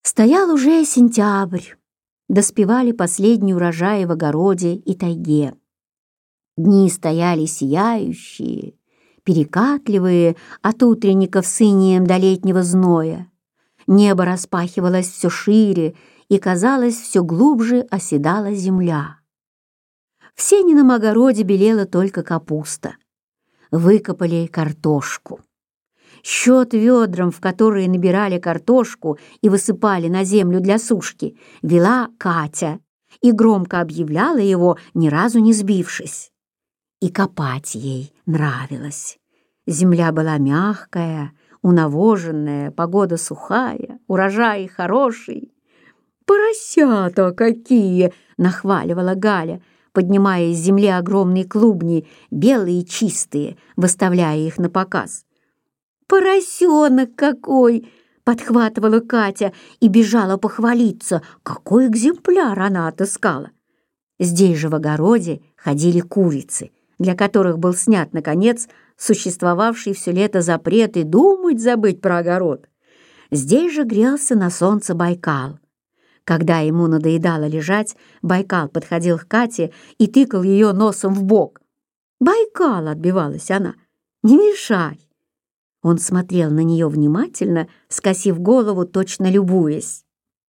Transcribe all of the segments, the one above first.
Стоял уже сентябрь, доспевали последний урожай в огороде и тайге. Дни стояли сияющие, перекатливые от утренников с инеем до летнего зноя. Небо распахивалось все шире, и, казалось, все глубже оседала земля. В Сенином огороде белела только капуста. Выкопали картошку. Счет ведрам, в которые набирали картошку и высыпали на землю для сушки, вела Катя и громко объявляла его, ни разу не сбившись. И копать ей нравилось. Земля была мягкая, унавоженная, погода сухая, урожай хороший. «Поросята какие!» — нахваливала Галя, поднимая из земли огромные клубни, белые и чистые, выставляя их на показ. «Поросенок какой!» — подхватывала Катя и бежала похвалиться, какой экземпляр она отыскала. Здесь же в огороде ходили курицы, для которых был снят, наконец, существовавший все лето запрет и думать забыть про огород. Здесь же грелся на солнце Байкал. Когда ему надоедало лежать, Байкал подходил к Кате и тыкал ее носом в бок. «Байкал!» — отбивалась она. «Не мешай!» Он смотрел на нее внимательно, скосив голову, точно любуясь.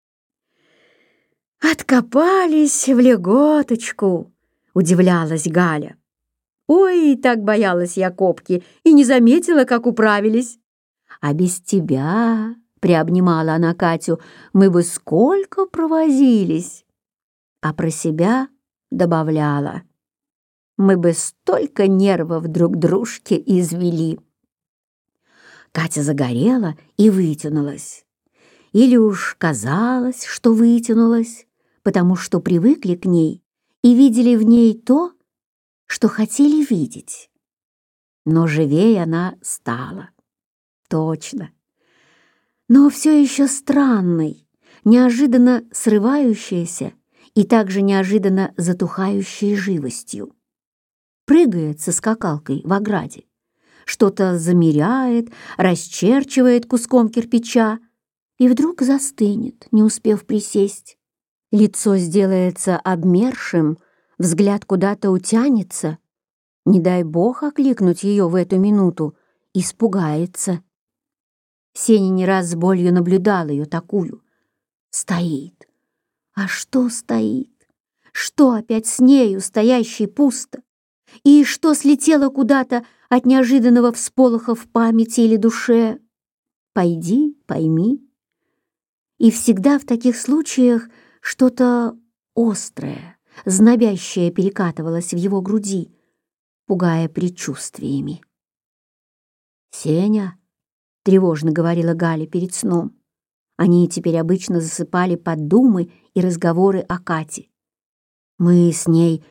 «Откопались в леготочку!» — удивлялась Галя. «Ой, так боялась я копки и не заметила, как управились!» «А без тебя, — приобнимала она Катю, — мы бы сколько провозились!» А про себя добавляла: «Мы бы столько нервов друг дружке извели!» Катя загорела и вытянулась. Или уж казалось, что вытянулась, потому что привыкли к ней и видели в ней то, что хотели видеть. Но живее она стала. Точно. Но все еще странной, неожиданно срывающейся и также неожиданно затухающей живостью. Прыгает со скакалкой в ограде, что-то замеряет, расчерчивает куском кирпича и вдруг застынет, не успев присесть. Лицо сделается обмершим, взгляд куда-то утянется. Не дай бог окликнуть ее в эту минуту, испугается. Сеня не раз с болью наблюдал ее такую. Стоит. А что стоит? Что опять с нею, стоящей пусто? И что слетело куда-то от неожиданного всполоха в памяти или душе? Пойди, пойми. И всегда в таких случаях что-то острое, знобящее перекатывалось в его груди, пугая предчувствиями. «Сеня», — тревожно говорила Галя перед сном. Они теперь обычно засыпали под думы и разговоры о Кате. «Мы с ней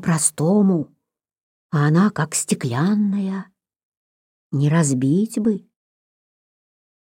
по-простому, а она как стеклянная. Не разбить бы».